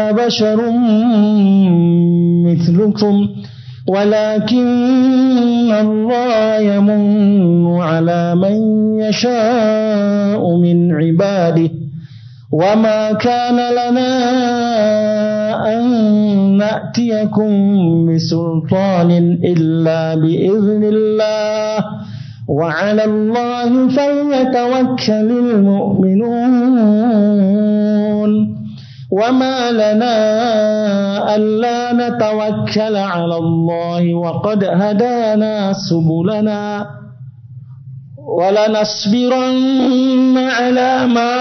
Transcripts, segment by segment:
بشر مثلكم ولكن الله يمن على من يشاء من عباده وما كان لنا أن نأتيكم بسلطان إلا بإذن الله وعلى الله فليتوكل المؤمنون وما لنا ألا نتوكل على الله وقد هدانا سبلنا ولنصبرن على ما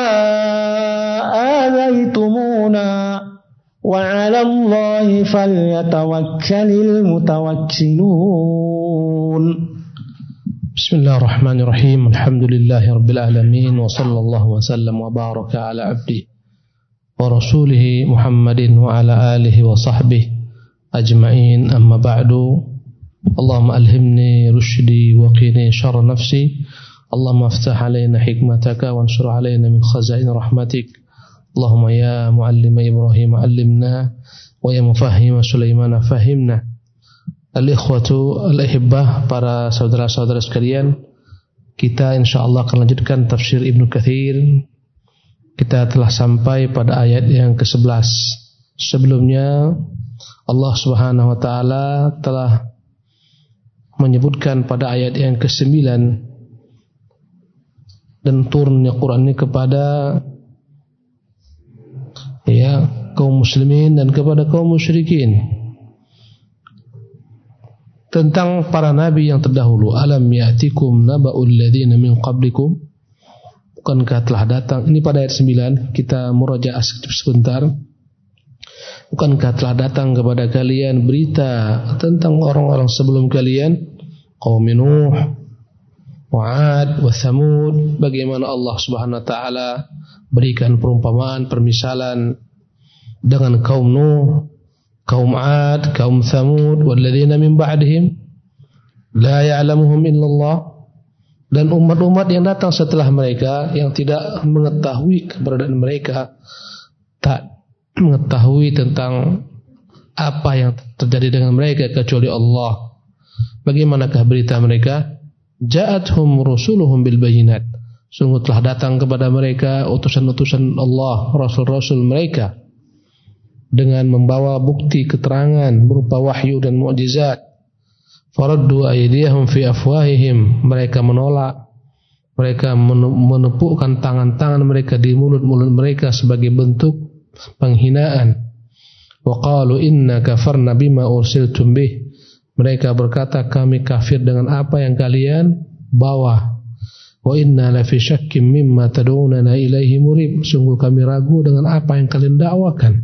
آذيتمونا وعلى الله فليتوكل المتوكلون. بسم الله الرحمن الرحيم. الحمد لله رب العالمين وصلى الله وسلم وبارك على عبده ورسوله محمد وعلى آله وصحبه أجمعين. أما بعد، اللهم ألهمني رشدي وقني شر نفسي، اللهم افتح علينا حكمتك وانشر علينا من خزائن رحمتك، اللهم يا معلم إبراهيم علمنا ويا مفهم سليمان فهمنا. Al-ikhwatu al-ihibbah, para saudara-saudara sekalian, kita insyaallah akan lanjutkan tafsir Ibnu Katsir. Kita telah sampai pada ayat yang ke-11. Sebelumnya Allah Subhanahu wa taala telah menyebutkan pada ayat yang ke-9 dan turunnya Quran ini kepada kaum muslimin dan kepada kaum musyrikin tentang para nabi yang terdahulu. Alam ya'tikum naba'ul ladzina min qablikum, bukankah telah datang, ini pada ayat 9, kita murajaah sebentar. Bukankah telah datang kepada kalian berita tentang orang-orang sebelum kalian, qaum Nuh, Wa'ad, wa Thamud, bagaimana Allah Subhanahu wa taala berikan perumpamaan, permisalan dengan kaum Nuh, kaum 'Ad, kaum Thamud, walladzina min ba'dihim la ya'lamuhum illallah, dan umat-umat yang datang setelah mereka yang tidak mengetahui keberadaan mereka, tak mengetahui tentang apa yang terjadi dengan mereka kecuali Allah. Bagaimanakah berita mereka? Ja'atuhum rusuluhum bil bayyinat, sungguh telah datang kepada mereka utusan-utusan Allah, rasul-rasul mereka dengan membawa bukti keterangan berupa wahyu dan mukjizat. Faraddu aydiyahum fi afwahihim, mereka menolak, mereka menepukkan tangan-tangan mereka di mulut-mulut mereka sebagai bentuk penghinaan. Wa qalu inna kafarna bima ursiltum bih, mereka berkata kami kafir dengan apa yang kalian bawa. Wa inna la fi syakkim mimma tad'unana ilaihi murib, sungguh kami ragu dengan apa yang kalian dakwakan.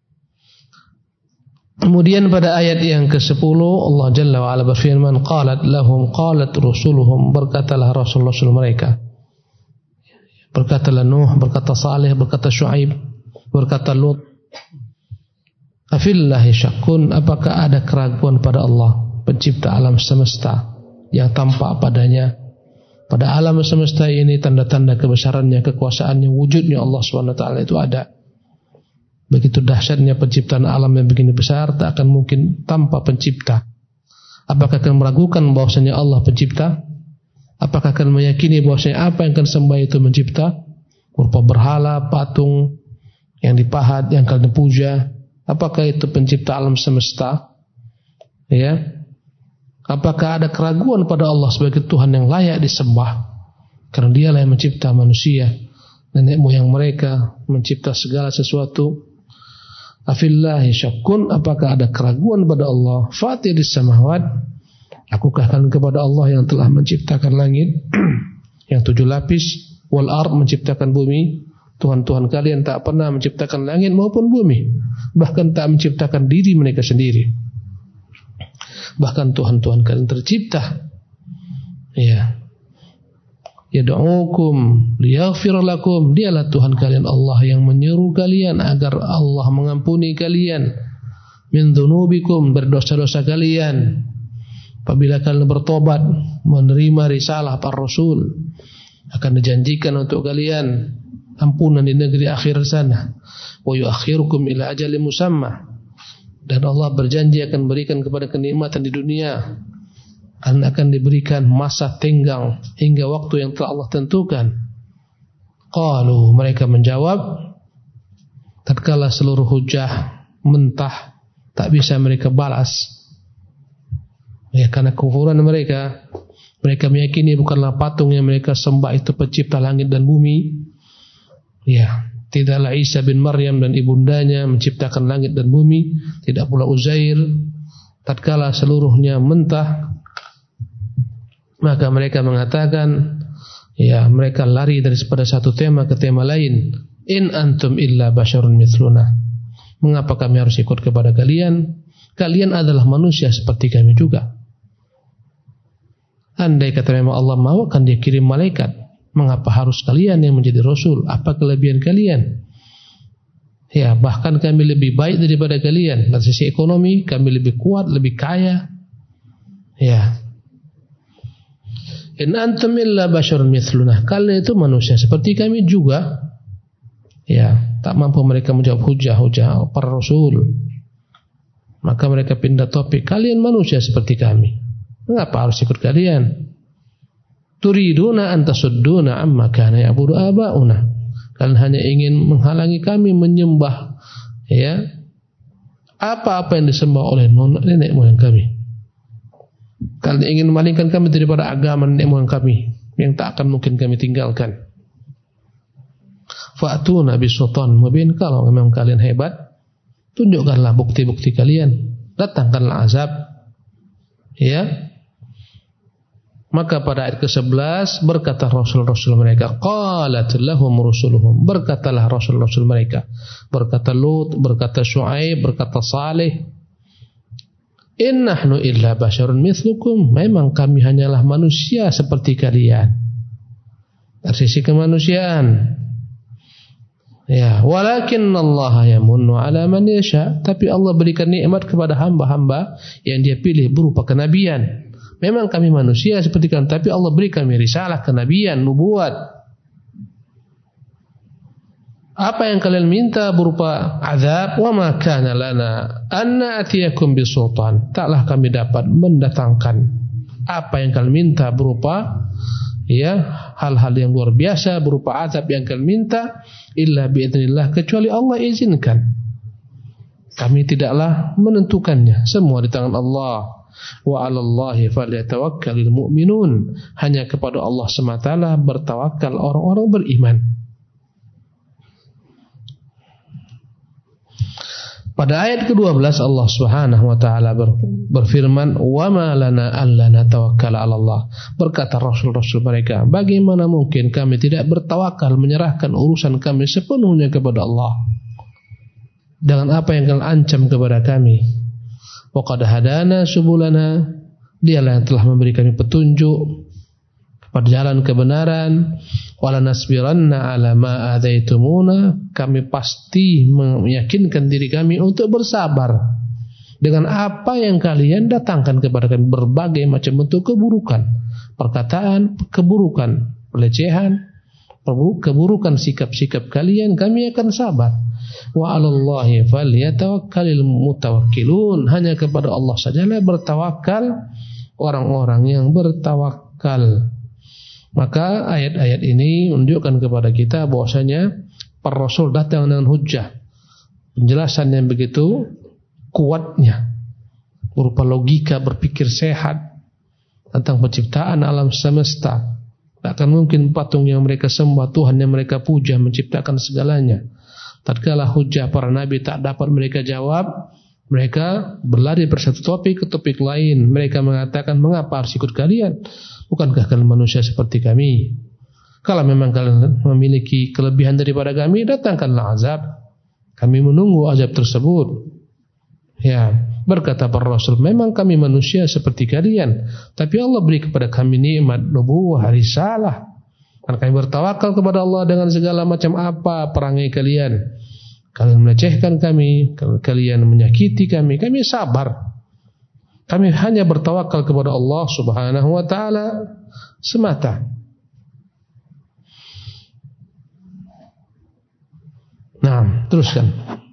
Kemudian pada ayat yang ke-10 Allah Jalla wa Ala berfirman, qalat lahum qalat rusuluhum, berkatalah rasul-rasul mereka, berkatalah Nuh, berkata Saleh, berkata Syuaib, berkata Lut, afillahi syakkun, apakah ada keraguan pada Allah pencipta alam semesta yang tampak padanya? Pada alam semesta ini tanda-tanda kebesarannya, kekuasaannya, wujudnya Allah SWT itu ada. Begitu dahsyatnya penciptaan alam yang begini besar, tak akan mungkin tanpa pencipta. Apakah akan meragukan bahwasanya Allah pencipta? Apakah akan meyakini bahwasanya apa yang akan sembah itu mencipta? Berupa berhala, patung yang dipahat, yang kalian puja, apakah itu pencipta alam semesta? Ya. Apakah ada keraguan pada Allah sebagai Tuhan yang layak disembah? Karena Dialah yang mencipta manusia, nenek moyang mereka, mencipta segala sesuatu. Afillahi syakkun, apakah ada keraguan pada Allah? Fatiris samawat, akukah kalian kepada Allah yang telah menciptakan langit yang 7 lapis, wal ard, menciptakan bumi. Tuhan-Tuhan kalian tak pernah menciptakan langit maupun bumi, bahkan tak menciptakan diri mereka sendiri. Bahkan Tuhan-Tuhan kalian tercipta. Ya. Yad'ukum liyaghfir lakum, Dialah Tuhan kalian Allah yang menyeru kalian agar Allah mengampuni kalian min dzunubikum, berdosa-dosa kalian. Apabila kalian bertobat, menerima risalah para rasul, akan dijanjikan untuk kalian ampunan di negeri akhir sana. Wa yuakhirukum ila ajalin musamma. Dan Allah berjanji akan berikan kepada kenikmatan di dunia, dan akan diberikan masa tenggang hingga waktu yang telah Allah tentukan. Qalu, mereka menjawab, tatkala seluruh hujah mentah, tak bisa mereka balas. Ya, karena kufuran mereka. Mereka meyakini bukanlah patung yang mereka sembah itu pencipta langit dan bumi. Ya, tidaklah Isa bin Maryam dan ibundanya menciptakan langit dan bumi, tidak pula Uzair. Tatkala seluruhnya mentah, maka mereka mengatakan, ya, mereka lari daripada satu tema ke tema lain. In antum illa basyarun mithluna. Mengapa kami harus ikut kepada kalian? Kalian adalah manusia seperti kami juga. Andai kata memang Allah mau, akan dia kirim malaikat. Mengapa harus kalian yang menjadi rasul? Apa kelebihan kalian? Ya, bahkan kami lebih baik daripada kalian. Dari sisi ekonomi, kami lebih kuat, lebih kaya. Ya. In antum illa basyarun mithluna. Kalian itu manusia seperti kami juga. Ya, tak mampu mereka menjawab hujah-hujah para rasul. Maka mereka pindah topik. Kalian manusia seperti kami. Mengapa harus ikut kalian? Turiduna an tasudduna amma kana ya'budu aba'una. Kalian hanya ingin menghalangi kami menyembah, ya, apa-apa yang disembah oleh nenek moyang kami. Kalian ingin memalingkan kami daripada agama nenek moyang kami yang tak akan mungkin kami tinggalkan. Fa'tuna bisultan mubin. Kalau memang kalian hebat, tunjukkanlah bukti-bukti kalian. Datangkanlah azab. Ya. Maka pada ayat ke-11 berkata rasul-rasul mereka, qalat lahum rusuluhum, berkatalah rasul-rasul mereka, berkata Lut, berkata Syuaib, berkata Saleh, in nahnu illa basyarun mithlukum, memang kami hanyalah manusia seperti kalian. Dari sisi kemanusiaan. Ya, walakin Allah yamunnu ala man yasha, tapi Allah berikan nikmat kepada hamba-hamba yang Dia pilih berupa kenabian. Memang kami manusia seperti kalian, tapi Allah beri kami risalah, kenabian, nubuat. Apa yang kalian minta berupa azab, wa ma kana lana an na'tiyakum bisultan, taklah kami dapat mendatangkan apa yang kalian minta berupa, ya, hal-hal yang luar biasa berupa azab yang kalian minta, illa biidznillah, kecuali Allah izinkan. Kami tidaklah menentukannya, semua di tangan Allah. Wa 'alallahi falyatawakkalul mu'minun, hanya kepada Allah semata bertawakal orang-orang beriman. Pada ayat ke-12 Allah Subhanahu wa taala berfirman, "Wa ma lana alla natawakkala 'ala Allah." Berkata rasul-rasul mereka, bagaimana mungkin kami tidak bertawakal, menyerahkan urusan kami sepenuhnya kepada Allah dengan apa yang kalian ancam kepada kami. Wa qad hadana subulana, Dialah yang telah memberi kami petunjuk pada jalan kebenaran. Wala nasbiranna ala ma adaitumuna, kami pasti meyakinkan diri kami untuk bersabar dengan apa yang kalian datangkan kepada kami, berbagai macam bentuk keburukan, perkataan keburukan, pelecehan, keburukan sikap-sikap kalian, kami akan sabar. Wa 'alallahi falyatawakkalul mutawakkilun, hanya kepada Allah sajalah bertawakal orang-orang yang bertawakal. Maka ayat-ayat ini menunjukkan kepada kita bahwasanya para rasul datang dengan hujjah, penjelasan yang begitu kuatnya berupa logika, berpikir sehat tentang penciptaan alam semesta. Tak akan mungkin patung yang mereka sembah, Tuhan yang mereka puja menciptakan segalanya. Tatkala hujjah para nabi tak dapat mereka jawab, mereka berlari dari satu topik ke topik lain. Mereka mengatakan, mengapa harus ikut kalian? Bukankah kalian manusia seperti kami? Kalau memang kalian memiliki kelebihan daripada kami, datangkanlah azab. Kami menunggu azab tersebut. Ya, berkata para rasul, memang kami manusia seperti kalian, tapi Allah beri kepada kami nikmat nubuwah, risalah. Dan kami bertawakal kepada Allah dengan segala macam apa perangai kalian. Kalian melecehkan kami, kalian menyakiti kami, kami sabar. Kami hanya bertawakal kepada Allah Subhanahu wa taala semata. Nah, teruskan.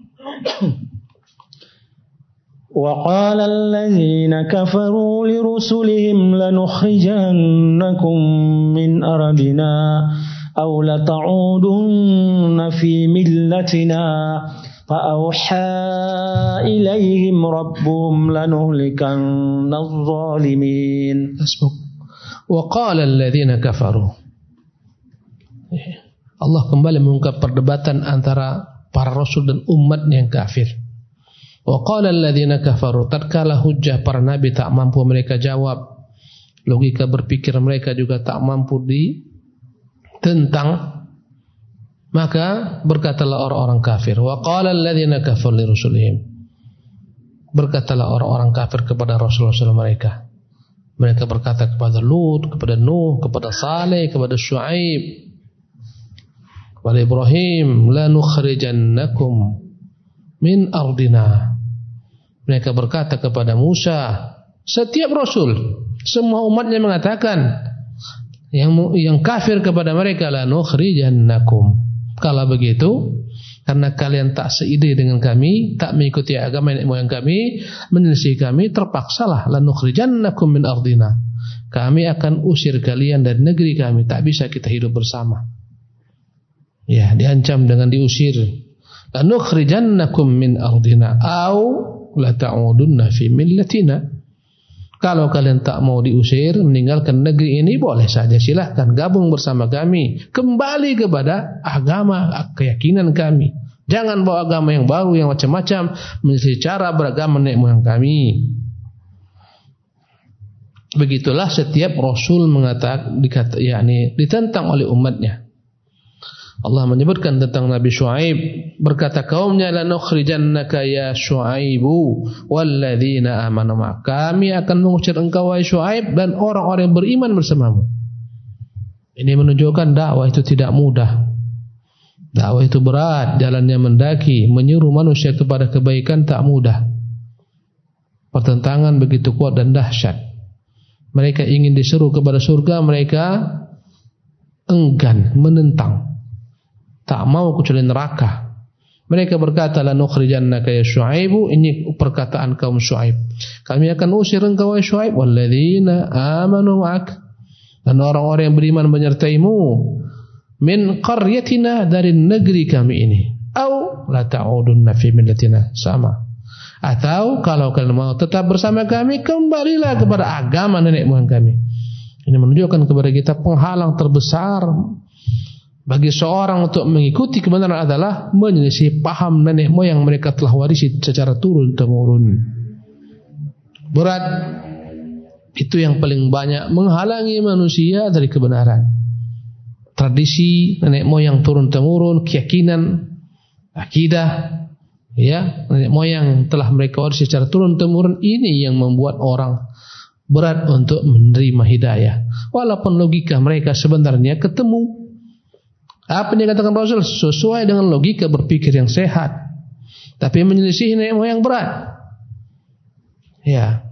وقال الذين كفروا لرسلهم لنخرجنكم من أرضنا أو لتعودن في ملتنا فأوحى إليهم ربهم لنهلكن الظالمين. وقال الذين كفروا. Allah kembali mengungkap perdebatan antara para rasul dan umat yang kafir. Wa qala alladziina kafaru, tatkala hujjah para nabi tak mampu mereka jawab, logika berpikir mereka juga tak mampu ditentang, maka berkatalah orang-orang kafir. Wa qala alladziina kafaru li rusulihim, berkatalah orang-orang kafir kepada rasul-rasul mereka. Mereka berkata kepada Lut, kepada Nuh, kepada Saleh, kepada Syuaib, kepada Ibrahim, la nukhrijannakum min ardina. Mereka berkata kepada Musa, setiap rasul, semua umatnya mengatakan, yang kafir kepada mereka, la nukhrijannakum. Kalau begitu, karena kalian tak seide dengan kami, tak mengikuti agama nenek moyang kami, menyelisih kami, terpaksalah la nukhrijannakum min ardina. Kami akan usir kalian dari negeri kami, tak bisa kita hidup bersama. Ya, diancam dengan diusir. La nukhrijannakum min ardina au la ta'udunna fi millatina. Kalau kalian tak mau diusir, meninggalkan negeri ini, boleh saja, silahkan gabung bersama kami, kembali kepada agama keyakinan kami. Jangan bawa agama yang baru, yang macam-macam, menyelisih cara beragama nenek moyang kami. Begitulah setiap rasul mengatakan, ditentang oleh umatnya. Allah menyebutkan tentang Nabi Syuaib, berkata kaumnya, la nukhrijannaka ya Syuaibu walladzina amanu ma'ak. Kami akan mengusir engkau wahai Syuaib dan orang-orang yang beriman bersamamu. Ini menunjukkan dakwah itu tidak mudah. Dakwah itu berat, jalannya mendaki, menyuruh manusia kepada kebaikan tak mudah. Pertentangan begitu kuat dan dahsyat. Mereka ingin disuruh kepada surga, mereka enggan, menentang, tak mau kecuali neraka. Mereka berkata, la nukhrijannaka ya Syuaibu, ini perkataan kaum Syuaib, kami akan usir engkau wahai Syuaib, walladzina amanu ma'ak, dan orang-orang yang beriman menyertaimu, min qaryatina, dari negeri kami ini, au la ta'udunna fi millatina, sama, atau kalau kalian mau tetap bersama kami, kembalilah kepada agama nenek moyang kami. Ini menunjukkan kepada kita penghalang terbesar bagi seorang untuk mengikuti kebenaran adalah menyelisih paham nenek moyang mereka telah warisi secara turun-temurun. Berat itu yang paling banyak menghalangi manusia dari kebenaran. Tradisi nenek moyang turun-temurun, keyakinan, akidah, ya, nenek moyang telah mereka warisi secara turun-temurun, ini yang membuat orang berat untuk menerima hidayah. Walaupun logika mereka sebenarnya ketemu. Apa yang dikatakan Rasul sesuai dengan logika berpikir yang sehat, tapi menyelisih nenek moyang berat. Ya,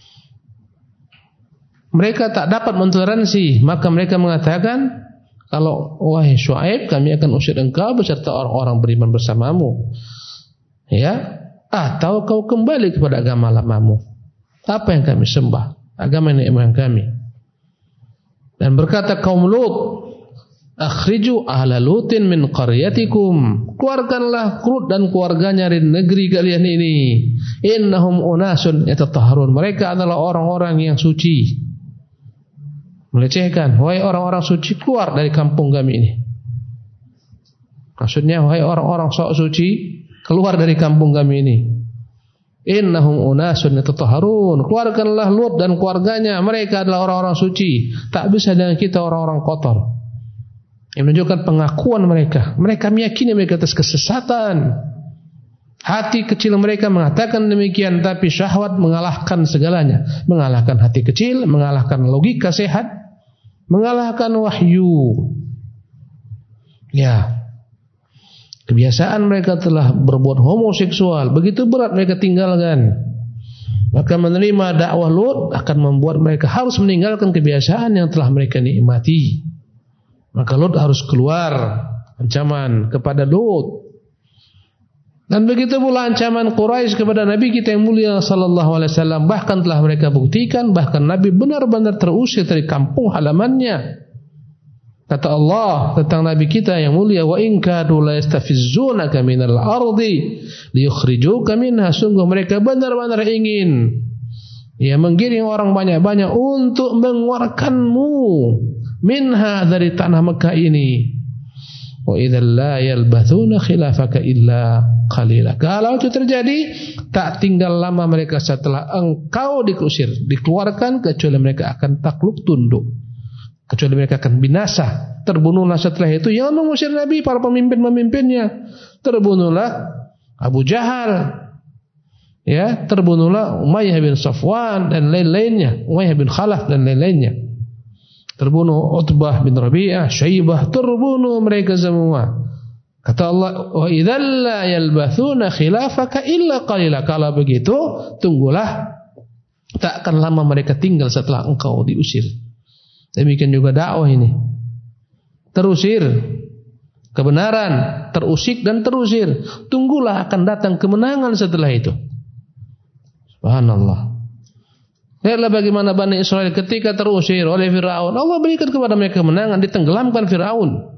mereka tak dapat mentoleransi, maka mereka mengatakan, kalau wahai Syuaib, kami akan usir engkau beserta orang-orang beriman bersamamu, ya, atau kau kembali kepada agama lamamu. Apa yang kami sembah? Agama nenek moyang kami. Dan berkata kaum Lut, akhriju ahla Lutin min qaryatikum, keluarkanlah Lut dan keluarganya dari negeri kalian ini. Innahum unasun yatatahharun, mereka adalah orang-orang yang suci. Melecehkan, wahai orang-orang suci, keluar dari kampung kami ini. Maksudnya, wahai orang-orang sok suci, keluar dari kampung kami ini. Innahum unasun yatatahharun, keluarkanlah Lut dan keluarganya, mereka adalah orang-orang suci. Tak bisa dengan kita orang-orang kotor. Yang menunjukkan pengakuan mereka. Mereka meyakini mereka atas kesesatan. Hati kecil mereka mengatakan demikian, tapi syahwat mengalahkan segalanya. Mengalahkan hati kecil, mengalahkan logika sehat, mengalahkan wahyu. Ya, kebiasaan mereka telah berbuat homoseksual, begitu berat mereka tinggalkan. Maka menerima dakwah Lut akan membuat mereka harus meninggalkan kebiasaan yang telah mereka nikmati. Maka Lut harus keluar, ancaman kepada Lut. Dan begitu pula ancaman Quraisy kepada Nabi kita yang mulia sallallahu alaihi wasallam, bahkan telah mereka buktikan, bahkan Nabi benar-benar terusir dari kampung halamannya. Kata Allah tentang Nabi kita yang mulia, wa in kadu la yastafizzunaka minal ardi liyukhrijuka minha, sungguh mereka benar-benar ingin menggiring orang banyak-banyak untuk mengeluarkanmu minha, dari tanah Mekah ini. Wa idzal la yalbathuna khilafaka illa qalila. Kalau itu terjadi, tak tinggal lama mereka setelah engkau diusir, dikeluarkan, kecuali mereka akan takluk tunduk, kecuali mereka akan binasa. Terbunuhlah setelah itu yang mengusir Nabi, para pemimpin-pemimpinnya. Terbunuhlah Abu Jahal, terbunuhlah Umayyah bin Safwan dan lain-lainnya, Umayyah bin Khalaf dan lain-lainnya. Terbunuh Utbah bin Rabi'ah, Syaibah, terbunuh mereka semua. Kata Allah, wa idzal la yalbathuna khilafaka illa qalila. Kalau begitu, tunggulah, tak akan lama mereka tinggal setelah engkau diusir. Demikian juga dakwah ini. Terusir kebenaran, terusik dan terusir. Tunggulah, akan datang kemenangan setelah itu. Subhanallah. Lihatlah bagaimana Bani Israel ketika terusir oleh Fir'aun, Allah berikan kepada mereka kemenangan, ditenggelamkan Fir'aun.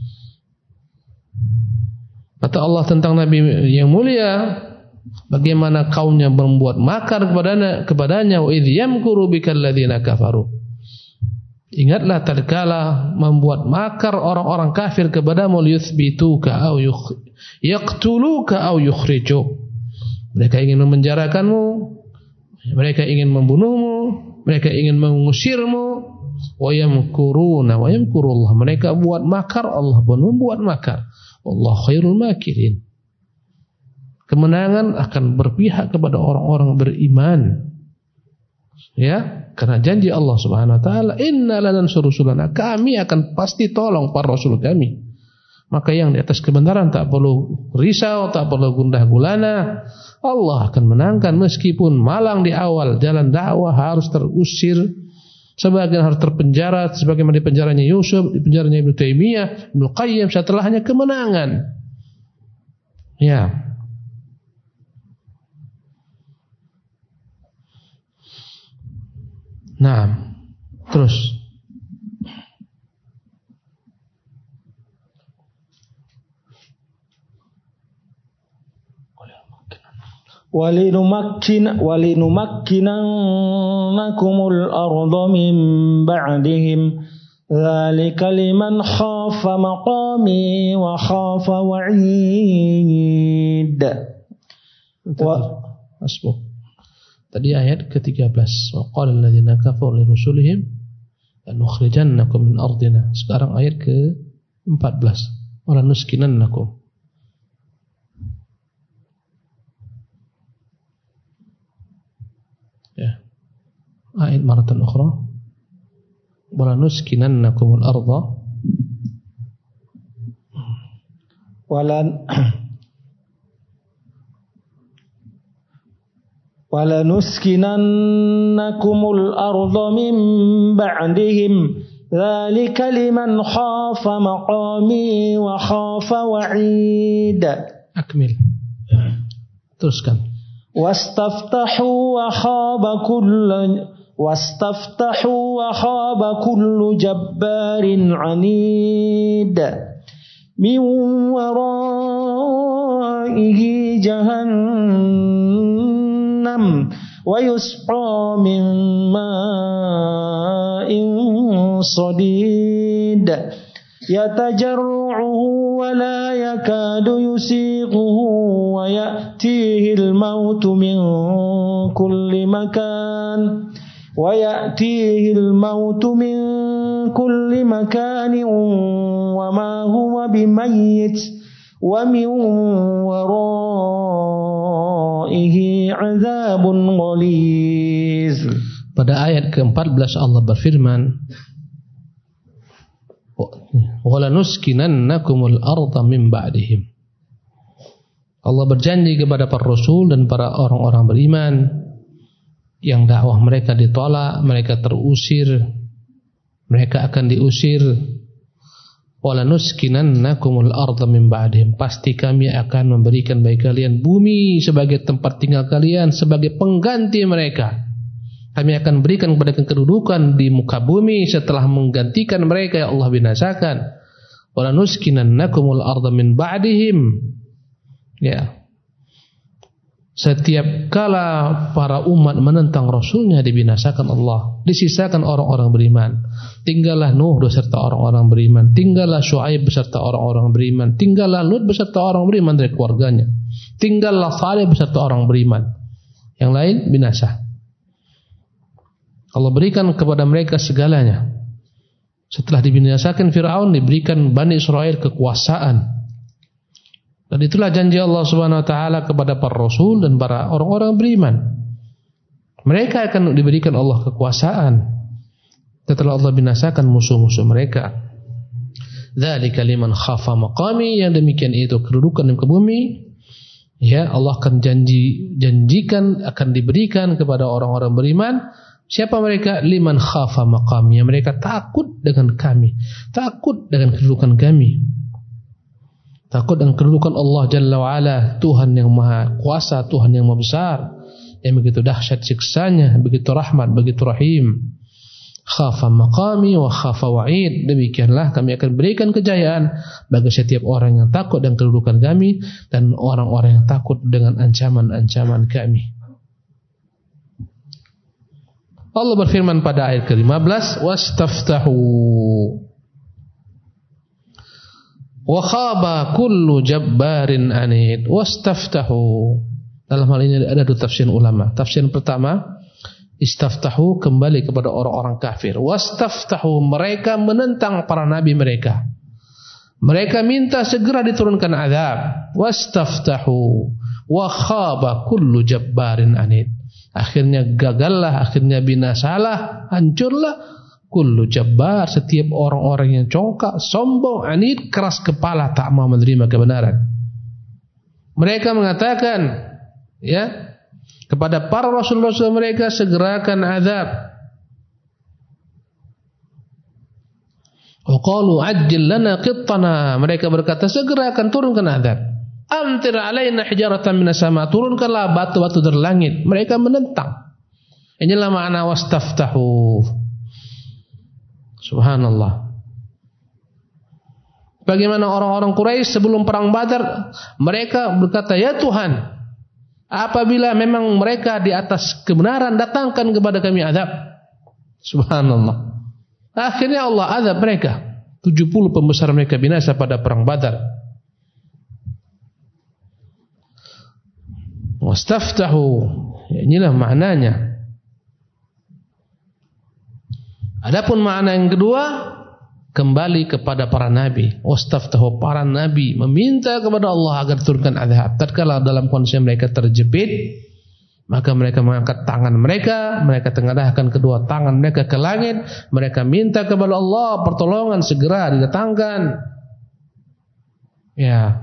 Kata Allah tentang Nabi yang mulia, bagaimana kaumnya membuat makar kepadanya, wa idh yamkuru bikal ladzina kafaru. Ingatlah tatkala membuat makar orang-orang kafir kepadamu, liyuthbituka aw yaqtuluka aw yukhrijuk. Mereka ingin memenjarakanmu, mereka ingin membunuhmu, mereka ingin mengusirmu. Wa yamkuruna wa yamkurullah. Mereka buat makar, Allah pun membuat makar. Allah khairul makirin. Kemenangan akan berpihak kepada orang-orang beriman. Karena janji Allah Subhanahu wa taala, inna lanansuru rusulana, kami akan pasti tolong para rasul kami. Maka yang di atas kebenaran tak perlu risau, tak perlu gundah gulana. Allah akan menangkan meskipun malang di awal. Jalan dakwah harus terusir, sebagian harus terpenjara, sebagaimana di penjaranya Yusuf, di penjaranya Ibnu Taimiyah, Ibnu Qayyim, setelahnya kemenangan. Nah, terus walinumakkinannakumul arda min ba'dihim dzalika liman khafa maqami wa khafa wa'id. Tadi ayat ke-13, wa qala alladziina kafaru li rusulihim lanukhrijannakum min ardina. Sekarang ayat ke-14, wa lanuskinannakum. Ayat maratan ukhra, wa lanuskinannakumul arda وَلَنُسْكِنَنَّكُمُ الْأَرْضَ مِنْ بَعْدِهِمْ ذَلِكَ لِمَنْ خَافَ مَقَامِي وَخَافَ وَعِيدِ. Akmil. Teruskan. وَاسْتَفْتَحُوا وَخَابَ كُلُّ جَبَّارٍ عَنِيدٍ مِنْ وَرَائِهِ جَهَنَّمُ وَيُسْقَى مِنْ مَاءٍ صَدِيدٍ يَتَجَرَّعُهُ وَلَا يَكَادُ يُسِيغُهُ وَيَأْتِيهِ الْمَوْتُ مِنْ كُلِّ مَكَانٍ وَمَا هُوَ بِمَيِّتٍ وَمِنْ وَرَائِهِ عَذَابٌ غَلِيظٌ. Pada ayat ke-14 Allah berfirman, وَلَنُسْكِنَنَّكُمُ الْأَرْضَ مِنْ بَعْدِهِمْ. Allah berjanji kepada para rasul dan para orang-orang beriman yang dakwah mereka ditolak, mereka terusir, mereka akan diusir. walanuskinannakumul arda min ba'dihim, pasti kami akan memberikan bagi kalian bumi sebagai tempat tinggal kalian, sebagai pengganti mereka. Kami akan berikan kepada kedudukan di muka bumi setelah menggantikan mereka yang Allah binasakan. Walanuskinannakumul arda min ba'dihim. Ya. Setiap kala para umat menentang Rasulnya dibinasakan Allah, disisakan orang-orang beriman. Tinggallah Nuh beserta orang-orang beriman, tinggallah Syuaib beserta orang-orang beriman, tinggallah Lut beserta orang beriman dari keluarganya, tinggallah Saleh beserta orang beriman. Yang lain binasa. Allah berikan kepada mereka segalanya. Setelah dibinasakan Fir'aun, diberikan Bani Israel kekuasaan. Dan itulah janji Allah Subhanahu wa taala kepada para rasul dan para orang-orang beriman. Mereka akan diberikan Allah kekuasaan setelah Allah binasakan musuh-musuh mereka. Dzalika liman khafa maqami, yang demikian itu kedudukan di muka bumi. Ya, Allah akan janjikan akan diberikan kepada orang-orang beriman. Siapa mereka? Liman khafa maqami, yang mereka takut dengan kami, takut dengan kedudukan kami, takut dengan kedudukan Allah Jalla wa'ala, Tuhan yang maha kuasa, Tuhan yang maha besar, yang begitu dahsyat siksanya, begitu rahmat, begitu rahim. Khafa maqami wa khafa wa'id, demikianlah kami akan berikan kejayaan bagi setiap orang yang takut dengan kedudukan kami dan orang-orang yang takut dengan ancaman-ancaman kami. Allah berfirman pada ayat ke-15, wastaftahu wa khaba kullu jabbarin anid. Wastaftahu, dalam hal ini ada dua tafsir ulama. Tafsir pertama, istaftahu kembali kepada orang-orang kafir. Wastaftahu, mereka menentang para nabi mereka. Mereka minta segera diturunkan azab. Wastaftahu wa khaba kullu jabbarin anid. Akhirnya gagallah, akhirnya binasalah, hancurlah kullu jabbar, setiap orang-orang yang congkak, sombong, anid, keras kepala, tak mau menerima kebenaran. Mereka mengatakan, ya, kepada para rasul-rasul mereka, segerakan azab. Wa qalu ajjil lana qittana, mereka berkata segerakan turunkan azab. Amtir alaina hijaratan minas sama, turunkanlah batu-batu dari langit. Mereka menentang. Inilah makna wastaftahu. Subhanallah. Bagaimana orang-orang Quraisy sebelum perang Badar, mereka berkata, ya Tuhan, apabila memang mereka di atas kebenaran, datangkan kepada kami azab. Subhanallah. Akhirnya Allah azab mereka. 70 pembesar mereka binasa pada perang Badar. Wastaftahu, inilah maknanya. Adapun makna yang kedua, kembali kepada para nabi. Wastaftahu, para nabi meminta kepada Allah agar turunkan azab. Tatkala dalam kondisi mereka terjepit, maka mereka mengangkat tangan mereka, mereka tengadahkan kedua tangan mereka ke langit, mereka minta kepada Allah pertolongan segera didatangkan. Ya.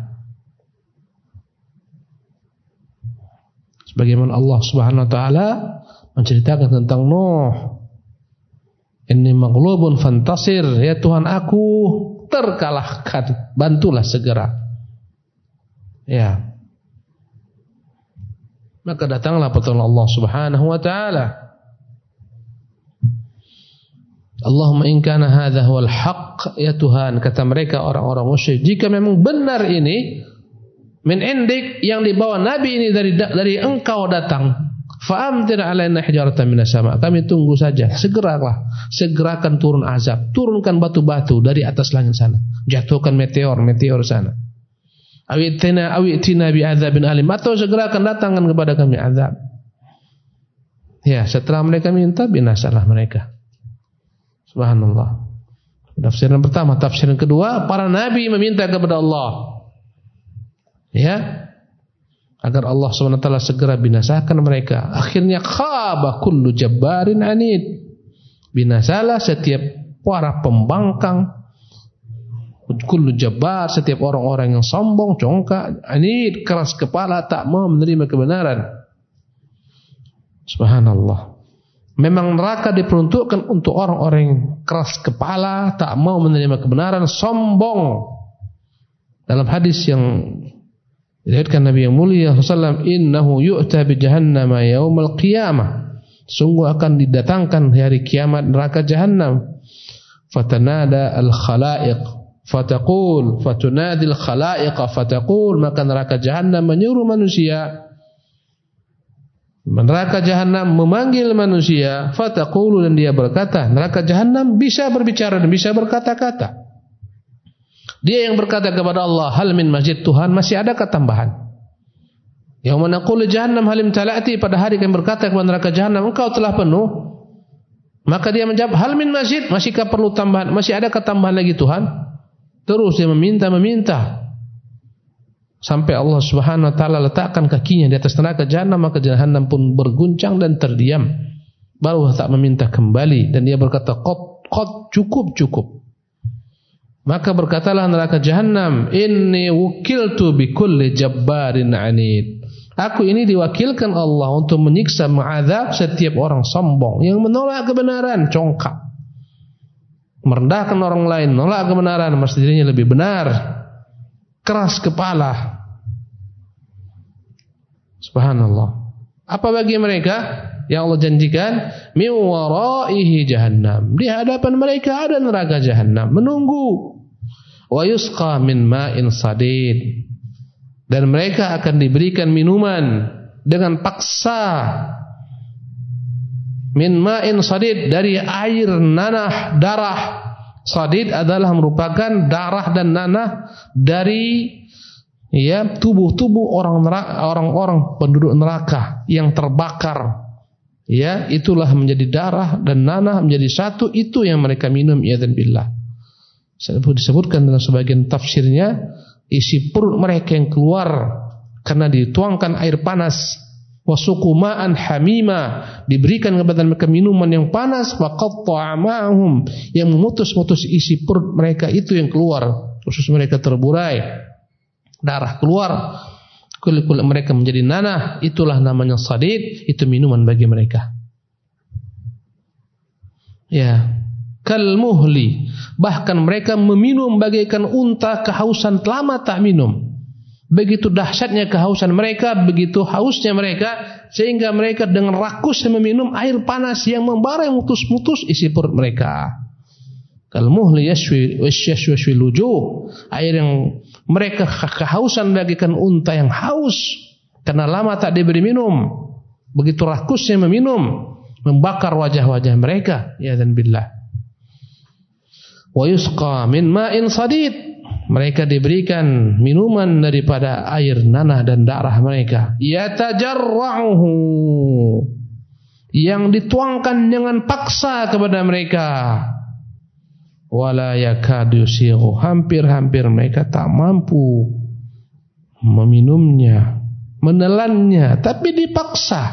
Sebagaimana Allah Subhanahu wa taala menceritakan tentang Nuh. Inni maghlubun fantasir, ya Tuhan aku terkalahkan, bantulah segera. Ya. Maka datanglah pertolongan Allah Subhanahu wa taala. Allahumma in kana hadha huwal haqq, ya Tuhan, kata mereka orang-orang musyrik, jika memang benar ini min indik, yang dibawa nabi ini dari engkau datang, fa'amtir alaina hijaratan minas sama, kami tunggu saja, segerakan turun azab, turunkan batu-batu dari atas langit sana, jatuhkan meteor sana, awitina bi'adzabin alim, atau segerakan datangkan kepada kami azab. Ya, setelah mereka minta, binasalah mereka. Subhanallah. Tafsiran pertama. Tafsiran kedua, para nabi meminta kepada Allah, ya, agar Allah SWT segera binasakan mereka. Akhirnya khaba kullu jabbarin anid, binasalah setiap para pembangkang, kullu jabbar, setiap orang-orang yang sombong, congkak, anid, keras kepala, tak mau menerima kebenaran. Subhanallah. Memang neraka diperuntukkan untuk orang-orang yang keras kepala, tak mau menerima kebenaran, sombong. Dalam hadis yang diriwayatkan Nabi yang mulia sallallahu alaihi wasallam, innahu yu'ta bi jahannama yaumal qiyamah. Sungguh akan didatangkan hari kiamat neraka jahannam. Fatanada al-khalaiq fataqul, fatunadi al-khalaiq fataqul, maka neraka jahannam menyuruh manusia. Neraka jahanam memanggil manusia, fataqulu, dan dia berkata, neraka jahanam bisa berbicara dan bisa berkata-kata. Dia yang berkata kepada Allah, hal min masjid, Tuhan masih adakah tambahan? Yauma naqulu jahannam hal imtala'ti, pada hari kami berkata kepada neraka jahanam, engkau telah penuh. Maka dia menjawab, hal min masjid, masihkah perlu tambahan? Masih adakah tambahan lagi Tuhan? Terus dia meminta. Sampai Allah Subhanahu wa taala letakkan kakinya di atas neraka jahanam, maka jahanam pun berguncang dan terdiam. Baru tak meminta kembali, dan dia berkata, qad cukup. Maka berkatalah neraka jahanam, inni wukiltu bi kulli jabbarin anid. Aku ini diwakilkan Allah untuk menyiksa, mengazab setiap orang sombong yang menolak kebenaran, congkak, merendahkan orang lain, menolak kebenaran, merasa dirinya lebih benar, keras kepala. Subhanallah. Apa bagi mereka yang Allah janjikan? Min waraihi jahannam. Di hadapan mereka ada neraka jahannam menunggu. Wa yusqa min ma'in sadid. Dan mereka akan diberikan minuman dengan paksa. Min ma'in sadid, dari air nanah darah. Sadid adalah merupakan darah dan nanah dari tubuh-tubuh orang-orang penduduk neraka yang terbakar. Ya, itulah menjadi darah dan nanah menjadi satu, itu yang mereka minum, ya'dzan billah. Disebutkan dalam sebagian tafsirnya, isi perut mereka yang keluar karena dituangkan air panas. Wasuqu ma'an hamima, diberikan kepada mereka minuman yang panas, faqatta'a ma'hum, yang memutus-mutus isi perut mereka itu yang keluar, usus mereka terburai, darah keluar, kulit-kulit mereka menjadi nanah, itulah namanya sadid, itu minuman bagi mereka. Ya, kal muhli, bahkan mereka meminum bagaikan unta kehausan lama tak minum. Begitu dahsyatnya kehausan mereka, begitu hausnya mereka, sehingga mereka dengan rakusnya meminum air panas yang membara, yang mutus-mutus isi perut mereka. Kal muhli yashwi wujuh, air yang mereka kehausan bagaikan unta yang haus karena lama tak diberi minum. Begitu rakusnya meminum, membakar wajah-wajah mereka, ya dan billah. Wa yusqa min ma'in sadid, mereka diberikan minuman daripada air nanah dan darah mereka. Yatajarra'uhu, yang dituangkan dengan paksa kepada mereka. Wala yakadu yusighu, hampir-hampir mereka tak mampu meminumnya, menelannya, tapi dipaksa.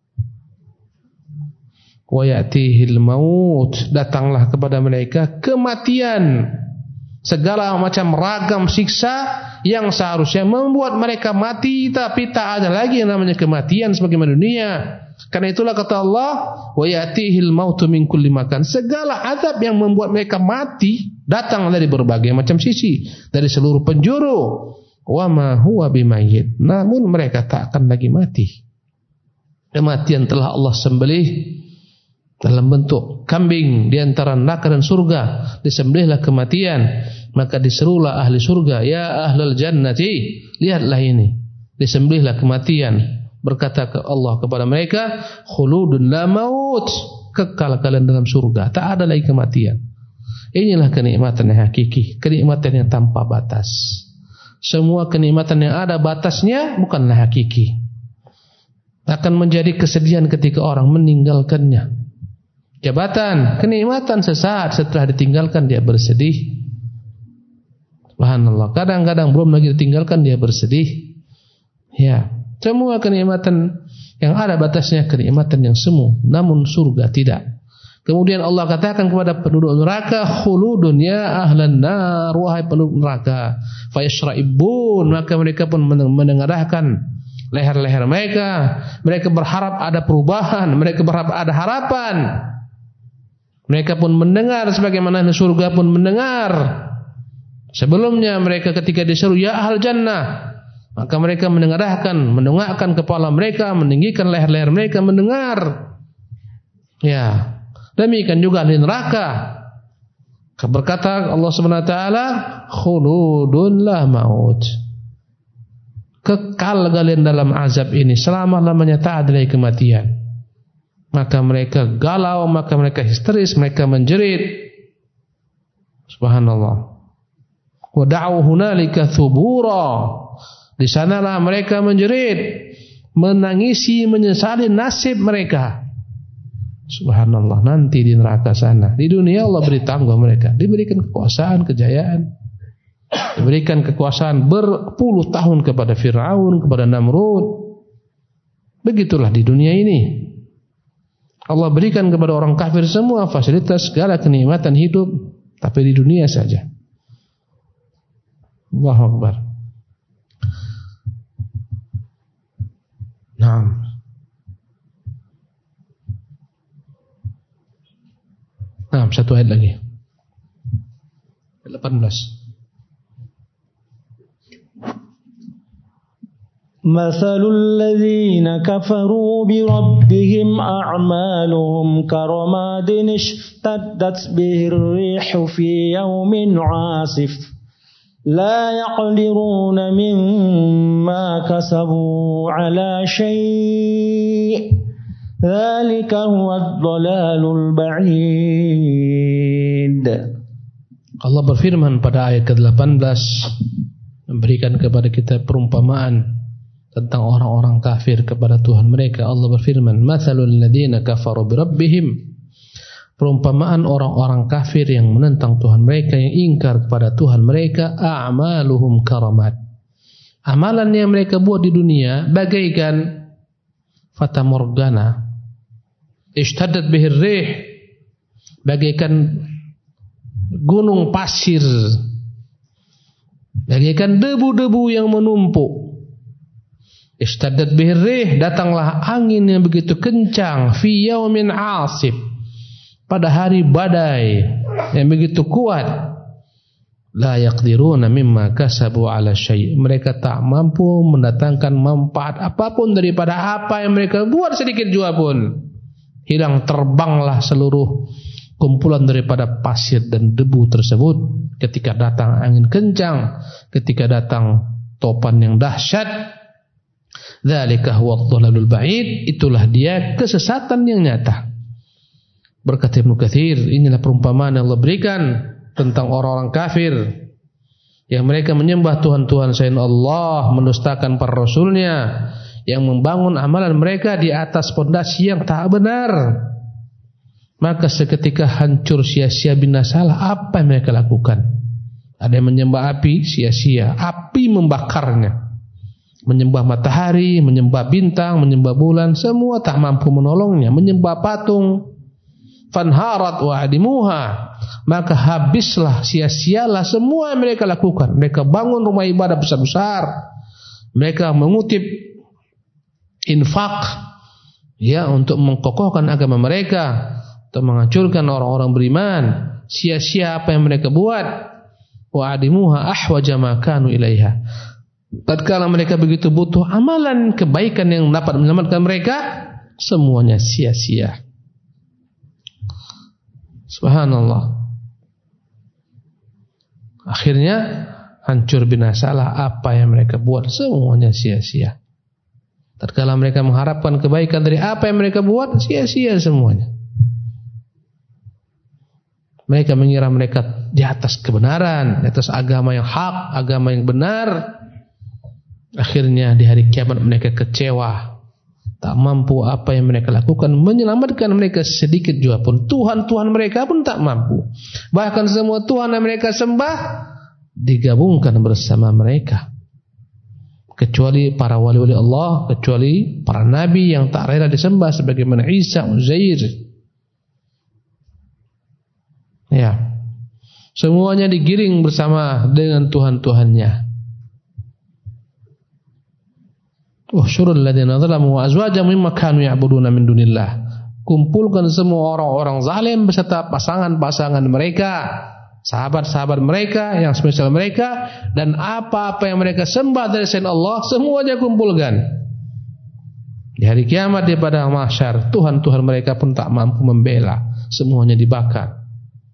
Wa ya'tihil maut, datanglah kepada mereka kematian. Segala macam ragam siksa yang seharusnya membuat mereka mati, tapi tak ada lagi yang namanya kematian sebagaimana dunia. Karena itulah kata Allah, wa ya'tihil mautu min kulli makan, segala azab yang membuat mereka mati datang dari berbagai macam sisi, dari seluruh penjuru. Wa ma huwa bimayyit, namun mereka tak akan lagi mati. Kematian telah Allah sembelih dalam bentuk kambing di antara neraka dan surga, disembelihlah kematian, maka diserulah ahli surga, ya ahlal jannati, lihatlah ini, disembelihlah kematian. Berkata ke Allah kepada mereka, khuludun la maut, kekal kalian dalam surga, tak ada lagi kematian. Inilah kenikmatan yang hakiki, kenikmatan yang tanpa batas. Semua kenikmatan yang ada batasnya bukanlah hakiki, akan menjadi kesedihan ketika orang meninggalkannya. Jabatan, kenikmatan sesaat, setelah ditinggalkan dia bersedih. Subhanallah, kadang-kadang belum lagi ditinggalkan dia bersedih. Ya, semua kenikmatan yang ada batasnya, kenikmatan yang semu, namun surga tidak. Kemudian Allah katakan kepada penduduk neraka, khuludun ya ahlan nar, wahai penduduk neraka, fayashra'ibun, maka mereka pun menengadahkan leher-leher mereka. Mereka berharap ada perubahan, mereka berharap ada harapan. Mereka pun mendengar sebagaimana surga pun mendengar. Sebelumnya mereka ketika disuruh ya ahal jannah, maka mereka mendongakkan kepala mereka, meninggikan leher-leher mereka mendengar. Ya, demikian juga ahli neraka. Berkata Allah Subhanahu wa taala, khuludun la maut. Kekal kalian dalam azab ini selama-lamanya, tak ada lagi kematian. Maka mereka galau, maka mereka histeris, mereka menjerit. Subhanallah. Wa da'u hunalika thubura. Di sanalah mereka menjerit, menangisi, menyesali nasib mereka. Subhanallah, nanti di neraka sana. Di dunia Allah beri tangguh mereka, diberikan kekuasaan, kejayaan, diberikan kekuasaan berpuluh tahun kepada Fir'aun, kepada Namrud. Begitulah di dunia ini. Allah berikan kepada orang kafir semua fasilitas, segala kenikmatan hidup, tapi di dunia saja. Allahu Akbar. Naam. Nah, satu ayat lagi. 18. مثل الذين كفروا بربهم أعمالهم كرماد اشتدت به الريح في يوم عاصف لا يقدرون مما كسبوا على شيء ذلك هو الضلال البعيد. Allah berfirman pada ayat ke-18, memberikan kepada kita perumpamaan tentang orang-orang kafir kepada Tuhan mereka. Allah berfirman, mathalul ladzina kafaru birabbihim, perumpamaan orang-orang kafir yang menentang Tuhan mereka, yang ingkar kepada Tuhan mereka, a'maluhum karamat, amalan yang mereka buat di dunia bagaikan fata morgana, ishtaddat bihir rih, bagaikan gunung pasir, bagaikan debu-debu yang menumpuk. Ishtaddat bihir rih, datanglah angin yang begitu kencang, fi yaumin asif, pada hari badai yang begitu kuat. La yaqdiruna mimma kasabu ala syai', mereka tak mampu mendatangkan manfaat apapun daripada apa yang mereka buat sedikit jua pun. Hilang, terbanglah seluruh kumpulan daripada pasir dan debu tersebut ketika datang angin kencang, ketika datang topan yang dahsyat. Dzalika huwa dhalalul ba'id, itulah dia kesesatan yang nyata. Berkata Ibnu Katsir, inilah perumpamaan yang Allah berikan tentang orang-orang kafir yang mereka menyembah Tuhan-Tuhan selain Allah, mendustakan para rasulnya, yang membangun amalan mereka di atas pondasi yang tak benar. Maka seketika hancur, sia-sia, binasalah apa yang mereka lakukan. Ada yang menyembah api, sia-sia, api membakarnya. Menyembah matahari, menyembah bintang, menyembah bulan, semua tak mampu menolongnya. Menyembah patung, fanharat wa adimuha, maka habislah, sia-sialah semua yang mereka lakukan. Mereka bangun rumah ibadah besar-besar, mereka mengutip infak, ya, untuk mengkokohkan agama mereka, untuk menghancurkan orang-orang beriman. Sia-sia apa yang mereka buat. Wa adimuha ahwaja ma kanu ilaiha, tatkala mereka begitu butuh amalan kebaikan yang dapat menyelamatkan mereka, semuanya sia-sia. Subhanallah. Akhirnya hancur binasalah apa yang mereka buat, semuanya sia-sia. Tatkala mereka mengharapkan kebaikan dari apa yang mereka buat, sia-sia semuanya. Mereka mengira mereka di atas kebenaran, di atas agama yang hak, agama yang benar. Akhirnya di hari kiamat mereka kecewa, tak mampu apa yang mereka lakukan menyelamatkan mereka sedikit jua pun. Tuhan-Tuhan mereka pun tak mampu. Bahkan semua Tuhan yang mereka sembah digabungkan bersama mereka, kecuali para wali-wali Allah, kecuali para nabi yang tak rela disembah sebagaimana Isa, Uzair. Ya, semuanya digiring bersama dengan Tuhan-Tuhannya. Usyurul ladzina zalamu wa azwajahum mimma kanu ya'buduna min dunillah. Kumpulkan semua orang-orang zalim beserta pasangan-pasangan mereka, sahabat-sahabat mereka yang semisal mereka, dan apa-apa yang mereka sembah dari selain Allah, semuanya kumpulkan. Di hari kiamat di padang mahsyar, Tuhan-Tuhan mereka pun tak mampu membela, semuanya dibakar.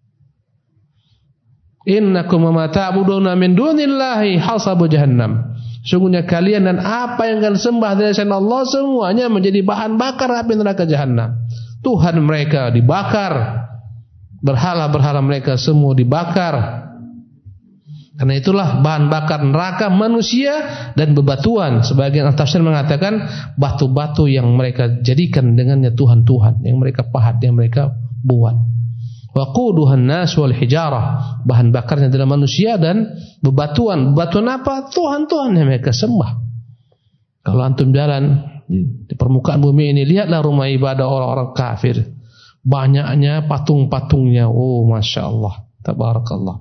Innakum ma ta'buduna min dunillahi hasabu jahannam. Sungguhnya kalian dan apa yang kalian sembah dari selain Allah semuanya menjadi bahan bakar api neraka jahanam. Tuhan mereka dibakar, berhala-berhala mereka semua dibakar. Karena itulah bahan bakar neraka manusia dan bebatuan. Sebagian tafsir mengatakan batu-batu yang mereka jadikan dengannya Tuhan-Tuhan, yang mereka pahat, yang mereka buat. Waquduhan nas wal hijarah, bahan bakarnya adalah manusia dan bebatuan. Bebatuan apa? Tuhan-Tuhan yang mereka sembah. Kalau antum jalan di permukaan bumi ini, lihatlah rumah ibadah orang-orang kafir. Banyaknya patung-patungnya. Oh, Masya Allah, tabarakallah.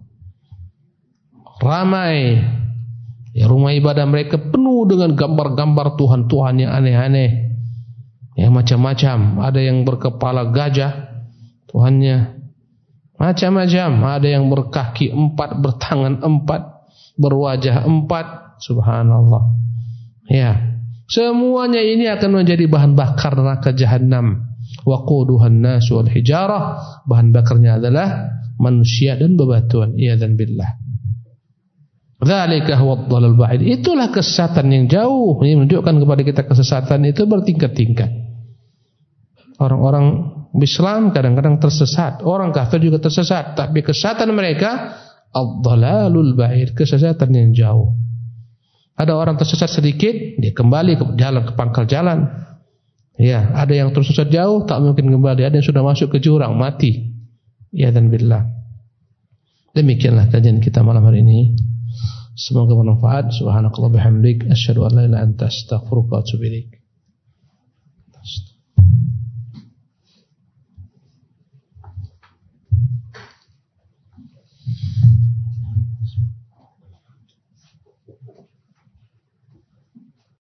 Ramai ya, rumah ibadah mereka penuh dengan gambar-gambar Tuhan-Tuhan yang aneh-aneh, yang macam-macam. Ada yang berkepala gajah Tuhannya, macam-macam. Ada yang berkaki 4, bertangan 4, berwajah 4. Subhanallah. Ya, semuanya ini akan menjadi bahan bakar neraka jahanam. Waquduhan nas wal hijarah, bahan bakarnya adalah manusia dan bebatuan. Iyadzan billah. Dzalika huwad dhalal ba'id. Itulah kesesatan yang jauh. Ini menunjukkan kepada kita kesesatan itu bertingkat-tingkat. Orang-orang Islam kadang-kadang tersesat, orang kafir juga tersesat, tapi kesesatan mereka ad-dhalalul ba'id, kesesatan yang jauh. Ada orang tersesat sedikit, dia kembali ke jalan, ke pangkal jalan. Ya, ada yang tersesat jauh, tak mungkin kembali. Ada yang sudah masuk ke jurang, mati. Ya dan billah. Demikianlah kajian kita malam hari ini. Semoga bermanfaat. Subhanakallah bihamdik, asyhadu an la ilaha illa anta, astaghfiruka wa atubu ilaik.